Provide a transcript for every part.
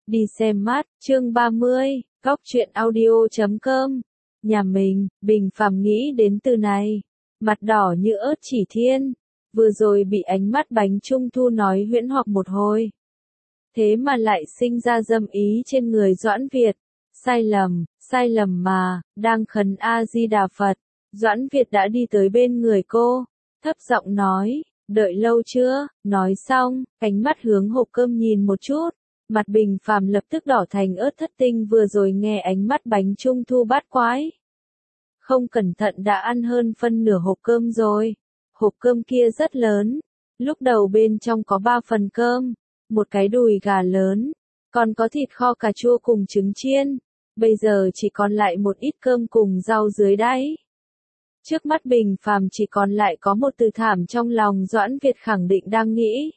Đi xem mắt, chương 30, góc truyện audio.com. Nhà mình, Bình Phàm nghĩ đến từ này. Mặt đỏ như ớt chỉ thiên. Vừa rồi bị ánh mắt bánh trung thu nói huyễn hoặc một hồi. Thế mà lại sinh ra dâm ý trên người Doãn Việt. Sai lầm mà, đang khấn A-di-đà Phật. Doãn Việt đã đi tới bên người cô. Thấp giọng nói, đợi lâu chưa? Nói xong, ánh mắt hướng hộp cơm nhìn một chút. Mặt Bình Phàm lập tức đỏ thành ớt thất tinh vừa rồi nghe ánh mắt bánh trung thu bát quái. Không cẩn thận đã ăn hơn phân nửa hộp cơm rồi. Hộp cơm kia rất lớn. Lúc đầu bên trong có 3 phần cơm, một cái đùi gà lớn, còn có thịt kho cà chua cùng trứng chiên. Bây giờ chỉ còn lại một ít cơm cùng rau dưới đáy. Trước mắt Bình Phàm chỉ còn lại có một từ thảm trong lòng Doãn Việt khẳng định đang nghĩ.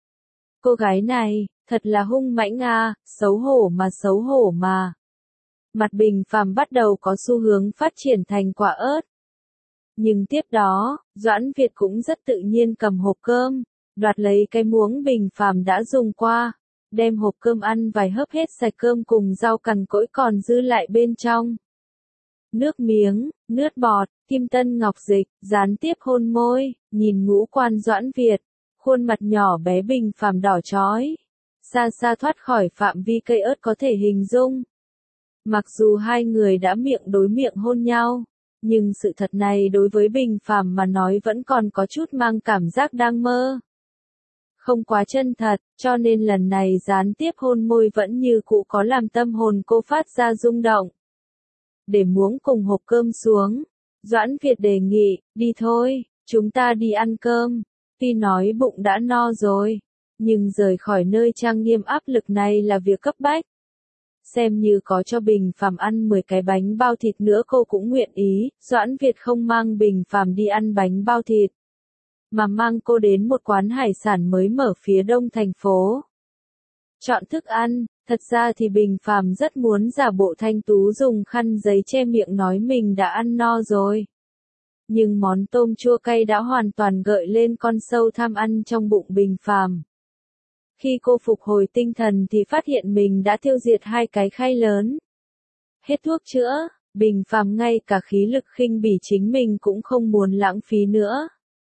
Cô gái này, thật là hung mãnh à, xấu hổ mà. Mặt Bình Phàm bắt đầu có xu hướng phát triển thành quả ớt. Nhưng tiếp đó, Doãn Việt cũng rất tự nhiên cầm hộp cơm, đoạt lấy cái muỗng Bình Phàm đã dùng qua, đem hộp cơm ăn vài hớp hết sạch cơm cùng rau cằn cỗi còn dư lại bên trong. Nước miếng, nước bọt, kim tân ngọc dịch, gián tiếp hôn môi, nhìn ngũ quan Doãn Việt, khuôn mặt nhỏ bé Bình Phàm đỏ chói, xa xa thoát khỏi phạm vi cây ớt có thể hình dung. Mặc dù hai người đã miệng đối miệng hôn nhau, nhưng sự thật này đối với Bình Phàm mà nói vẫn còn có chút mang cảm giác đang mơ. Không quá chân thật, cho nên lần này gián tiếp hôn môi vẫn như cũ có làm tâm hồn cô phát ra rung động. Để muỗng cùng hộp cơm xuống, Doãn Việt đề nghị, đi thôi, chúng ta đi ăn cơm. Tuy nói bụng đã no rồi, nhưng rời khỏi nơi trang nghiêm áp lực này là việc cấp bách. Xem như có cho Bình Phàm ăn 10 cái bánh bao thịt nữa cô cũng nguyện ý. Doãn Việt không mang Bình Phàm đi ăn bánh bao thịt, mà mang cô đến một quán hải sản mới mở phía đông thành phố. Chọn thức ăn, thật ra thì Bình Phàm rất muốn giả bộ thanh tú dùng khăn giấy che miệng nói mình đã ăn no rồi. Nhưng món tôm chua cay đã hoàn toàn gợi lên con sâu tham ăn trong bụng Bình Phàm. Khi cô phục hồi tinh thần thì phát hiện mình đã tiêu diệt 2 cái khay lớn. Hết thuốc chữa, Bình Phàm ngay cả khí lực khinh bỉ chính mình cũng không muốn lãng phí nữa.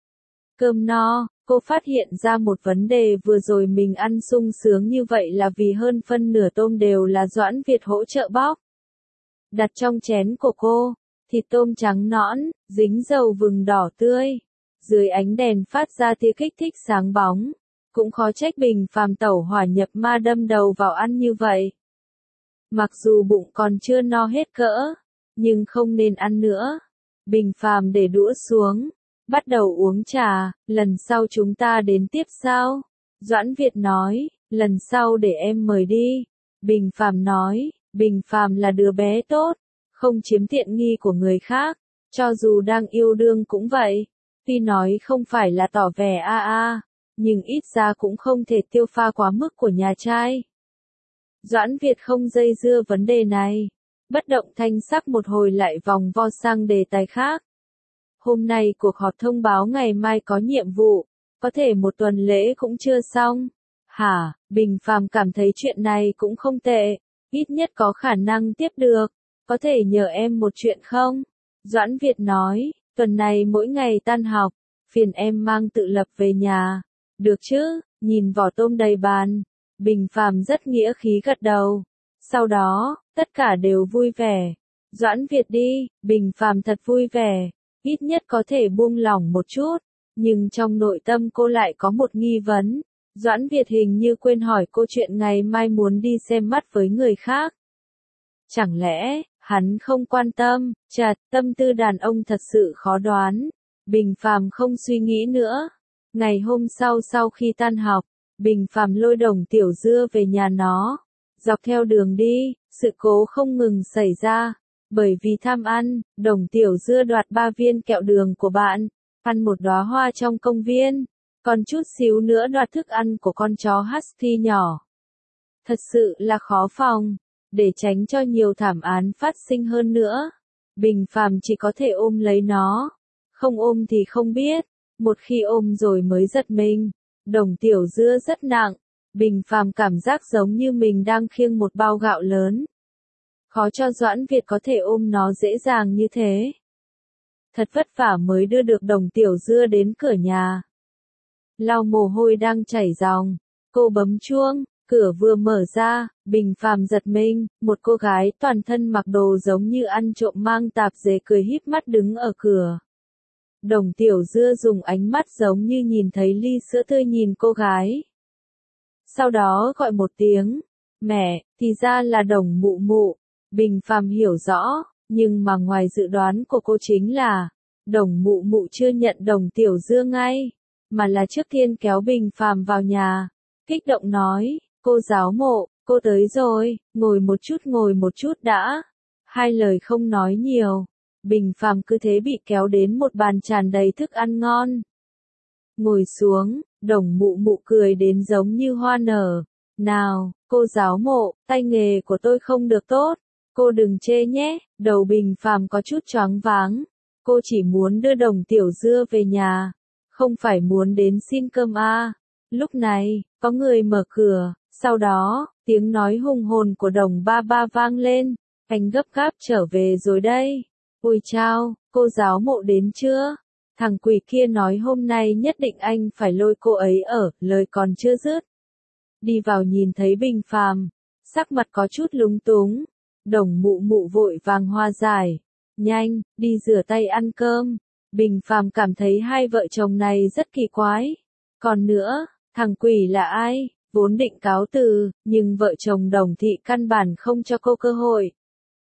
Cơm no, cô phát hiện ra một vấn đề vừa rồi mình ăn sung sướng như vậy là vì hơn phân nửa tôm đều là Doãn Việt hỗ trợ bóc. Đặt trong chén của cô, thịt tôm trắng nõn, dính dầu vừng đỏ tươi. Dưới ánh đèn phát ra tia kích thích sáng bóng. Cũng khó trách Bình Phàm tẩu hỏa nhập ma đâm đầu vào ăn như vậy. Mặc dù bụng còn chưa no hết cỡ, nhưng không nên ăn nữa. Bình Phàm để đũa xuống, bắt đầu uống trà, lần sau chúng ta đến tiếp sao? Doãn Việt nói, lần sau để em mời đi. Bình Phàm nói, Bình Phàm là đứa bé tốt, không chiếm tiện nghi của người khác, cho dù đang yêu đương cũng vậy. Tuy nói không phải là tỏ vẻ nhưng ít ra cũng không thể tiêu pha quá mức của nhà trai. Doãn Việt không dây dưa vấn đề này, bất động thanh sắc một hồi lại vòng vo sang đề tài khác. Hôm nay cuộc họp thông báo ngày mai có nhiệm vụ, có thể một tuần lễ cũng chưa xong. Hả? Bình Phàm cảm thấy chuyện này cũng không tệ, ít nhất có khả năng tiếp được, có thể nhờ em một chuyện không? Doãn Việt nói, tuần này mỗi ngày tan học, phiền em mang tự lập về nhà. Được chứ, nhìn vỏ tôm đầy bàn, Bình Phàm rất nghĩa khí gật đầu. Sau đó, tất cả đều vui vẻ. Doãn Việt đi, Bình Phàm thật vui vẻ, ít nhất có thể buông lỏng một chút, nhưng trong nội tâm cô lại có một nghi vấn. Doãn Việt hình như quên hỏi cô chuyện ngày mai muốn đi xem mắt với người khác. Chẳng lẽ, hắn không quan tâm, tâm tư đàn ông thật sự khó đoán. Bình Phàm không suy nghĩ nữa. Ngày hôm sau khi tan học, Bình Phàm lôi Đồng Tiểu Dưa về nhà nó. Dọc theo đường đi, sự cố không ngừng xảy ra. Bởi vì tham ăn, Đồng Tiểu Dưa đoạt 3 viên kẹo đường của bạn, ăn một đóa hoa trong công viên, còn chút xíu nữa đoạt thức ăn của con chó husky nhỏ. Thật sự là khó phòng, để tránh cho nhiều thảm án phát sinh hơn nữa. Bình Phàm chỉ có thể ôm lấy nó, không ôm thì không biết. Một khi ôm rồi mới giật mình. Đồng Tiểu Dưa rất nặng, Bình Phàm cảm giác giống như mình đang khiêng một bao gạo lớn. Khó cho Doãn Việt có thể ôm nó dễ dàng như thế. Thật vất vả mới đưa được Đồng Tiểu Dưa đến cửa nhà. Lau mồ hôi đang chảy ròng, cô bấm chuông, cửa vừa mở ra, Bình Phàm giật mình, một cô gái toàn thân mặc đồ giống như ăn trộm mang tạp dề cười híp mắt đứng ở cửa. Đồng Tiểu Dưa dùng ánh mắt giống như nhìn thấy ly sữa tươi nhìn cô gái. Sau đó gọi một tiếng, mẹ, thì ra là Đồng mụ mụ. Bình Phàm hiểu rõ, nhưng mà ngoài dự đoán của cô chính là, Đồng mụ mụ chưa nhận Đồng Tiểu Dưa ngay, mà là trước tiên kéo Bình Phàm vào nhà, kích động nói, cô giáo mộ, cô tới rồi, ngồi một chút đã. Hai lời không nói nhiều, Bình Phàm cứ thế bị kéo đến một bàn tràn đầy thức ăn ngon. Ngồi xuống, Đồng mụ mụ cười đến giống như hoa nở. Nào, cô giáo mộ, tay nghề của tôi không được tốt, cô đừng chê nhé. Đầu Bình Phàm có chút choáng váng. Cô chỉ muốn đưa Đồng Tiểu Dưa về nhà, không phải muốn đến xin cơm à. Lúc này, có người mở cửa, sau đó, tiếng nói hùng hồn của Đồng ba ba vang lên. Anh gấp gáp trở về rồi đây. Ôi chao, cô giáo mộ đến chưa? Thằng quỷ kia nói hôm nay nhất định anh phải lôi cô ấy ở, lời còn chưa dứt. Đi vào nhìn thấy Bình Phàm, sắc mặt có chút lúng túng. Đồng mụ mụ vội vàng hòa giải. Nhanh, đi rửa tay ăn cơm. Bình Phàm cảm thấy hai vợ chồng này rất kỳ quái. Còn nữa, thằng quỷ là ai? Vốn định cáo từ, nhưng vợ chồng Đồng thị căn bản không cho cô cơ hội.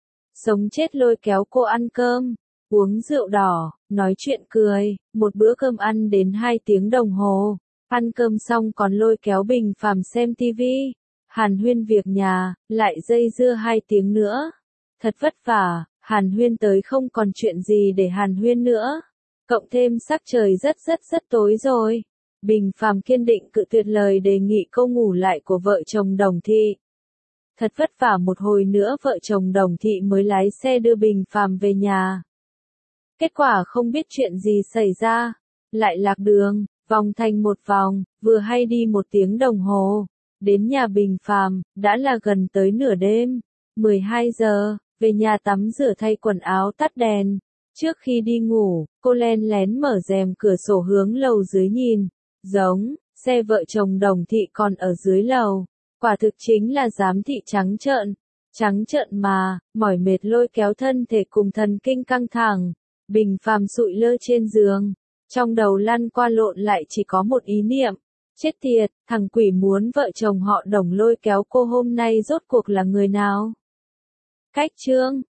Sống chết lôi kéo cô ăn cơm, uống rượu đỏ, nói chuyện cười, một bữa cơm ăn đến 2 tiếng đồng hồ. Ăn cơm xong còn lôi kéo Bình Phàm xem tivi, hàn huyên việc nhà, lại dây dưa 2 tiếng nữa. Thật vất vả, hàn huyên tới không còn chuyện gì để hàn huyên nữa. Cộng thêm sắc trời rất tối rồi. Bình Phàm kiên định cự tuyệt lời đề nghị cô ngủ lại của vợ chồng Đồng thị. Thật vất vả một hồi nữa vợ chồng Đồng thị mới lái xe đưa Bình Phàm về nhà. Kết quả không biết chuyện gì xảy ra, lại lạc đường, vòng thành một vòng, vừa hay đi 1 tiếng đồng hồ. Đến nhà Bình Phàm, đã là gần tới nửa đêm, 12 giờ, về nhà tắm rửa thay quần áo tắt đèn. Trước khi đi ngủ, cô len lén mở rèm cửa sổ hướng lầu dưới nhìn, giống, xe vợ chồng Đồng thị còn ở dưới lầu. Quả thực chính là giám thị trắng trợn mà, mỏi mệt lôi kéo thân thể cùng thần kinh căng thẳng. Bình Phàm sụi lơ trên giường, trong đầu lăn qua lộn lại chỉ có một ý niệm, chết tiệt, thằng quỷ muốn vợ chồng họ Đồng lôi kéo cô hôm nay rốt cuộc là người nào? Cách chương